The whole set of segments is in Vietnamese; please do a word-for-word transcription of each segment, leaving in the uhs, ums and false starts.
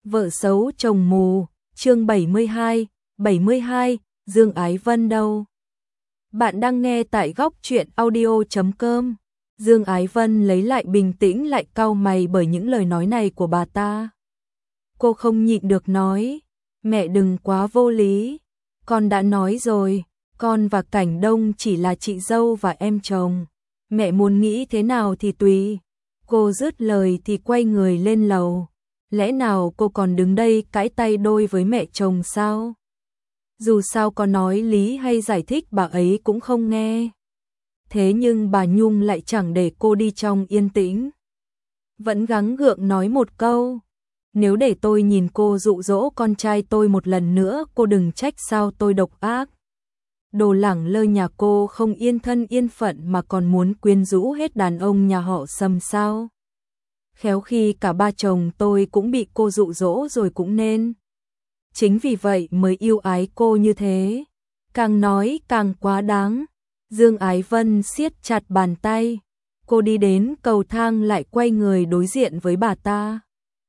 Vợ xấu chồng mù, chương bảy mươi hai, bảy mươi hai, Dương Ái Vân đâu? Bạn đang nghe tại góc truyện audio chấm com. Dương Ái Vân lấy lại bình tĩnh lại cau mày bởi những lời nói này của bà ta. Cô không nhịn được nói, mẹ đừng quá vô lý, con đã nói rồi, con và Cảnh Đông chỉ là chị dâu và em chồng, mẹ muốn nghĩ thế nào thì tùy. Cô dứt lời thì quay người lên lầu. Lẽ nào cô còn đứng đây cãi tay đôi với mẹ chồng sao? Dù sao có nói lý hay giải thích bà ấy cũng không nghe. Thế nhưng bà Nhung lại chẳng để cô đi trong yên tĩnh. Vẫn gắng gượng nói một câu. Nếu để tôi nhìn cô dụ dỗ con trai tôi một lần nữa, cô đừng trách sao tôi độc ác. Đồ lẳng lơ nhà cô không yên thân yên phận mà còn muốn quyến rũ hết đàn ông nhà họ Sâm sao? Khéo khi cả ba chồng tôi cũng bị cô dụ dỗ rồi cũng nên. Chính vì vậy mới yêu ái cô như thế. Càng nói càng quá đáng. Dương Ái Vân siết chặt bàn tay. Cô đi đến cầu thang lại quay người đối diện với bà ta.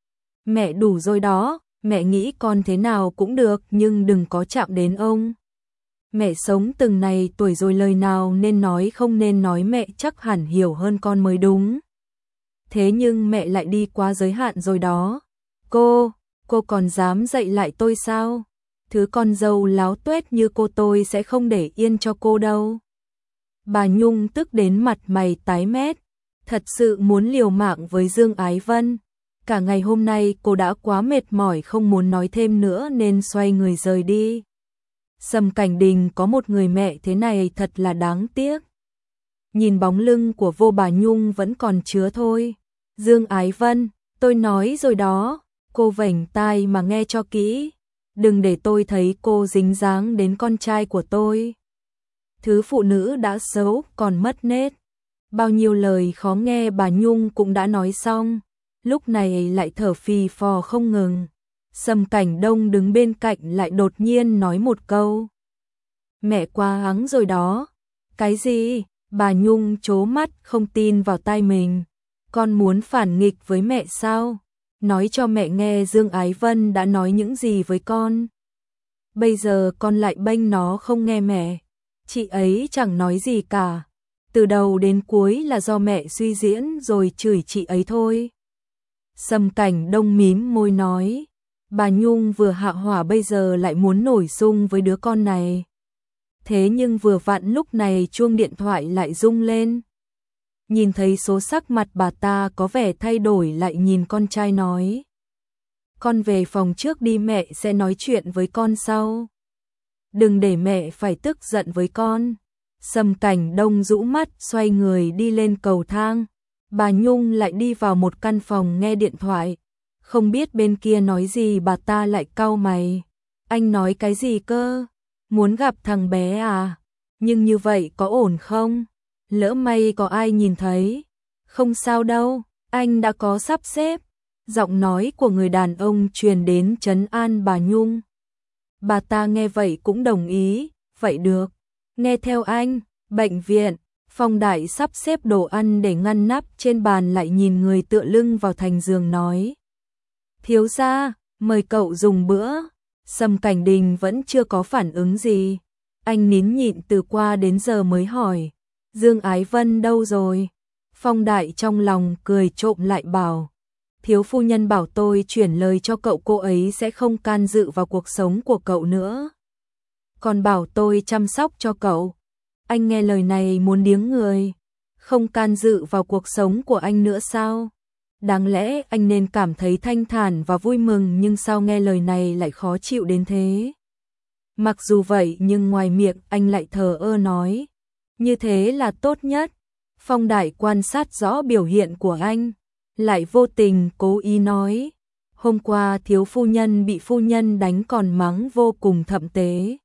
Mẹ đủ rồi đó, mẹ nghĩ con thế nào cũng được nhưng đừng có chạm đến ông. Mẹ sống từng này tuổi rồi, lời nào nên nói không nên nói mẹ chắc hẳn hiểu hơn con mới đúng. Thế nhưng mẹ lại đi quá giới hạn rồi đó. Cô, cô còn dám dạy lại tôi sao? Thứ con dâu láo tuét như cô tôi sẽ không để yên cho cô đâu. Bà Nhung tức đến mặt mày tái mét, thật sự muốn liều mạng với Dương Ái Vân. Cả ngày hôm nay cô đã quá mệt mỏi không muốn nói thêm nữa nên xoay người rời đi. Sâm Cảnh Đình có một người mẹ thế này thật là đáng tiếc. Nhìn bóng lưng của vô bà Nhung vẫn còn chứa thôi. Dương Ái Vân, tôi nói rồi đó, cô vểnh tai mà nghe cho kỹ. Đừng để tôi thấy cô dính dáng đến con trai của tôi. Thứ phụ nữ đã xấu còn mất nết. Bao nhiêu lời khó nghe bà Nhung cũng đã nói xong. Lúc này lại thở phì phò không ngừng. Sâm Cảnh Đông đứng bên cạnh lại đột nhiên nói một câu. Mẹ quá hắng rồi đó. Cái gì? Bà Nhung trố mắt không tin vào tai mình. Con muốn phản nghịch với mẹ sao? Nói cho mẹ nghe Dương Ái Vân đã nói những gì với con. Bây giờ con lại bênh nó không nghe mẹ. Chị ấy chẳng nói gì cả. Từ đầu đến cuối là do mẹ suy diễn rồi chửi chị ấy thôi. Sâm Cảnh Đông mím môi nói. Bà Nhung vừa hạ hỏa bây giờ lại muốn nổi xung với đứa con này. Thế nhưng vừa vặn lúc này chuông điện thoại lại rung lên. Nhìn thấy số sắc mặt bà ta có vẻ thay đổi lại nhìn con trai nói. Con về phòng trước đi, mẹ sẽ nói chuyện với con sau. Đừng để mẹ phải tức giận với con. Sâm Cảnh Đông rũ mắt xoay người đi lên cầu thang. Bà Nhung lại đi vào một căn phòng nghe điện thoại. Không biết bên kia nói gì bà ta lại cau mày. Anh nói cái gì cơ? Muốn gặp thằng bé à? Nhưng như vậy có ổn không? Lỡ may có ai nhìn thấy. Không sao đâu, anh đã có sắp xếp. Giọng nói của người đàn ông truyền đến trấn an bà Nhung. Bà ta nghe vậy cũng đồng ý. Vậy được, nghe theo anh. Bệnh viện, Phong Đại sắp xếp đồ ăn để ngăn nắp trên bàn lại nhìn người tựa lưng vào thành giường nói. Thiếu gia, mời cậu dùng bữa. Sâm Cảnh Đình vẫn chưa có phản ứng gì. Anh nín nhịn từ qua đến giờ mới hỏi. Dương Ái Vân đâu rồi? Phong Đại trong lòng cười trộm lại bảo. Thiếu phu nhân bảo tôi chuyển lời cho cậu, cô ấy sẽ không can dự vào cuộc sống của cậu nữa. Còn bảo tôi chăm sóc cho cậu. Anh nghe lời này muốn điếng người. Không can dự vào cuộc sống của anh nữa sao? Đáng lẽ anh nên cảm thấy thanh thản và vui mừng, nhưng sao nghe lời này lại khó chịu đến thế? Mặc dù vậy nhưng ngoài miệng anh lại thờ ơ nói. Như thế là tốt nhất. Phong Đại quan sát rõ biểu hiện của anh, lại vô tình cố ý nói. Hôm qua thiếu phu nhân bị phu nhân đánh còn mắng vô cùng thậm tế.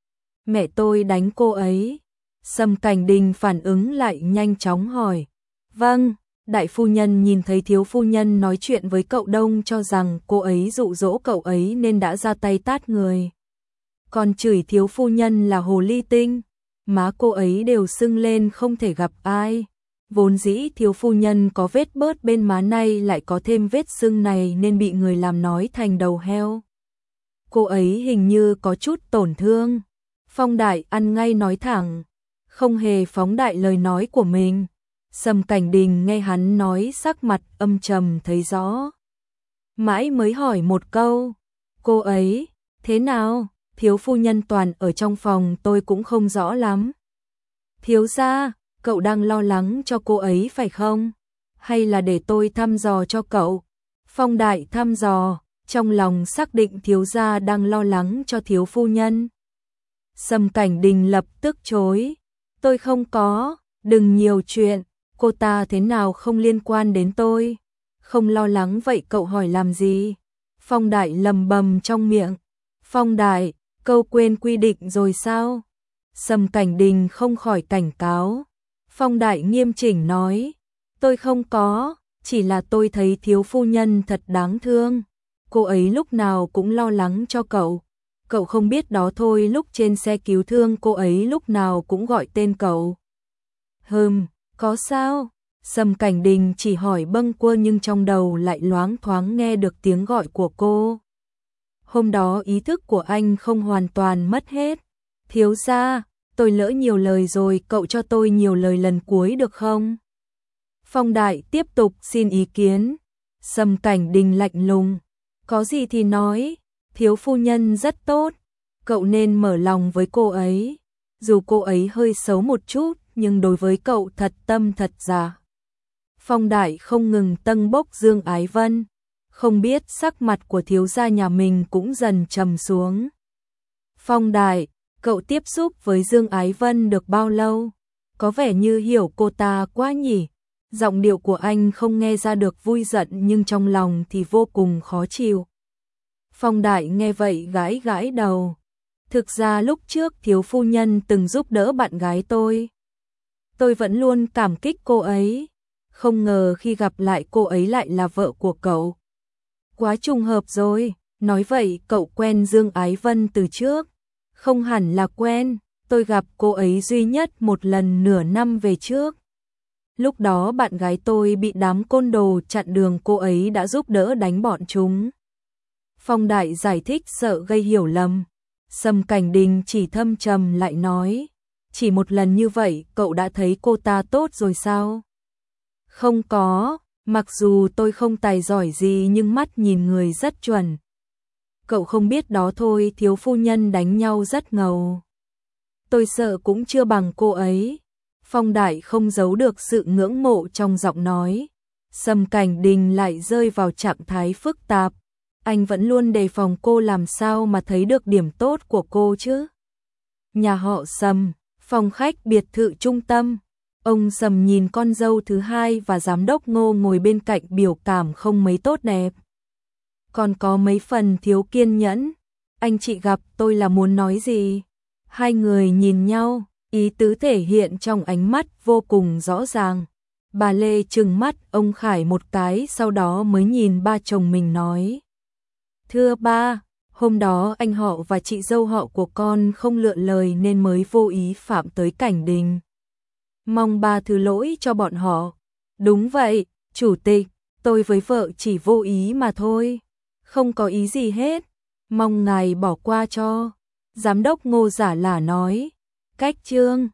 Mẹ tôi đánh cô ấy. Sâm Cảnh Đình phản ứng lại nhanh chóng hỏi. Vâng, đại phu nhân nhìn thấy thiếu phu nhân nói chuyện với cậu Đông cho rằng cô ấy dụ dỗ cậu ấy nên đã ra tay tát người. Còn chửi thiếu phu nhân là hồ ly tinh. Má cô ấy đều sưng lên không thể gặp ai. Vốn dĩ thiếu phu nhân có vết bớt bên má, nay lại có thêm vết sưng này nên bị người làm nói thành đầu heo. Cô ấy hình như có chút tổn thương. Phong Đại ăn ngay nói thẳng, không hề phóng đại lời nói của mình. Sầm Cảnh Đình nghe hắn nói sắc mặt âm trầm thấy rõ. Mãi mới hỏi một câu, cô ấy, thế nào? Thiếu phu nhân toàn ở trong phòng, tôi cũng không rõ lắm. Thiếu gia, cậu đang lo lắng cho cô ấy phải không? Hay là để tôi thăm dò cho cậu? Phong Đại thăm dò, trong lòng xác định thiếu gia đang lo lắng cho thiếu phu nhân. Sầm Cảnh Đình lập tức chối, tôi không có, đừng nhiều chuyện, cô ta thế nào không liên quan đến tôi. Không lo lắng vậy cậu hỏi làm gì? Phong Đại lầm bầm trong miệng. Phong Đại, câu quên quy định rồi sao? Sầm Cảnh Đình không khỏi cảnh cáo. Phong Đại nghiêm chỉnh nói, tôi không có, chỉ là tôi thấy thiếu phu nhân thật đáng thương. Cô ấy lúc nào cũng lo lắng cho cậu. Cậu không biết đó thôi, lúc trên xe cứu thương cô ấy lúc nào cũng gọi tên cậu. Hừm, có sao? Sầm Cảnh Đình chỉ hỏi bâng quơ nhưng trong đầu lại loáng thoáng nghe được tiếng gọi của cô. Hôm đó ý thức của anh không hoàn toàn mất hết. Thiếu gia, tôi lỡ nhiều lời rồi, cậu cho tôi nhiều lời lần cuối được không? Phong Đại tiếp tục xin ý kiến. Sầm Cảnh Đình lạnh lùng, có gì thì nói, thiếu phu nhân rất tốt, cậu nên mở lòng với cô ấy. Dù cô ấy hơi xấu một chút, nhưng đối với cậu thật tâm thật giả. Phong Đại không ngừng tâng bốc Dương Ái Vân, không biết sắc mặt của thiếu gia nhà mình cũng dần trầm xuống. Phong Đại, cậu tiếp xúc với Dương Ái Vân được bao lâu? Có vẻ như hiểu cô ta quá nhỉ? Giọng điệu của anh không nghe ra được vui giận nhưng trong lòng thì vô cùng khó chịu. Phong Đại nghe vậy gãi gãi đầu. Thực ra lúc trước thiếu phu nhân từng giúp đỡ bạn gái tôi. Tôi vẫn luôn cảm kích cô ấy. Không ngờ khi gặp lại cô ấy lại là vợ của cậu. Quá trùng hợp rồi, nói vậy cậu quen Dương Ái Vân từ trước. Không hẳn là quen, tôi gặp cô ấy duy nhất một lần nửa năm về trước. Lúc đó bạn gái tôi bị đám côn đồ chặn đường, cô ấy đã giúp đỡ đánh bọn chúng. Phong Đại giải thích sợ gây hiểu lầm. Sầm Cảnh Đình chỉ thâm trầm lại nói, chỉ một lần như vậy cậu đã thấy cô ta tốt rồi sao? Không có, mặc dù tôi không tài giỏi gì nhưng mắt nhìn người rất chuẩn. Cậu không biết đó thôi, thiếu phu nhân đánh nhau rất ngầu. Tôi sợ cũng chưa bằng cô ấy. Phong Đại không giấu được sự ngưỡng mộ trong giọng nói. Sầm Cảnh Đình lại rơi vào trạng thái phức tạp. Anh vẫn luôn đề phòng cô, làm sao mà thấy được điểm tốt của cô chứ? Nhà họ Sầm, phòng khách biệt thự trung tâm. Ông Sầm nhìn con dâu thứ hai và giám đốc Ngô ngồi bên cạnh, biểu cảm không mấy tốt đẹp. Còn có mấy phần thiếu kiên nhẫn. Anh chị gặp tôi là muốn nói gì? Hai người nhìn nhau, ý tứ thể hiện trong ánh mắt vô cùng rõ ràng. Bà Lê trừng mắt ông Khải một cái, sau đó mới nhìn ba chồng mình nói. Thưa ba, hôm đó anh họ và chị dâu họ của con không lựa lời nên mới vô ý phạm tới Cảnh Đình. Mong ba thứ lỗi cho bọn họ. Đúng vậy, chủ tịch, tôi với vợ chỉ vô ý mà thôi. Không có ý gì hết. Mong ngài bỏ qua cho. Giám đốc Ngô giả lả nói. Cách trương,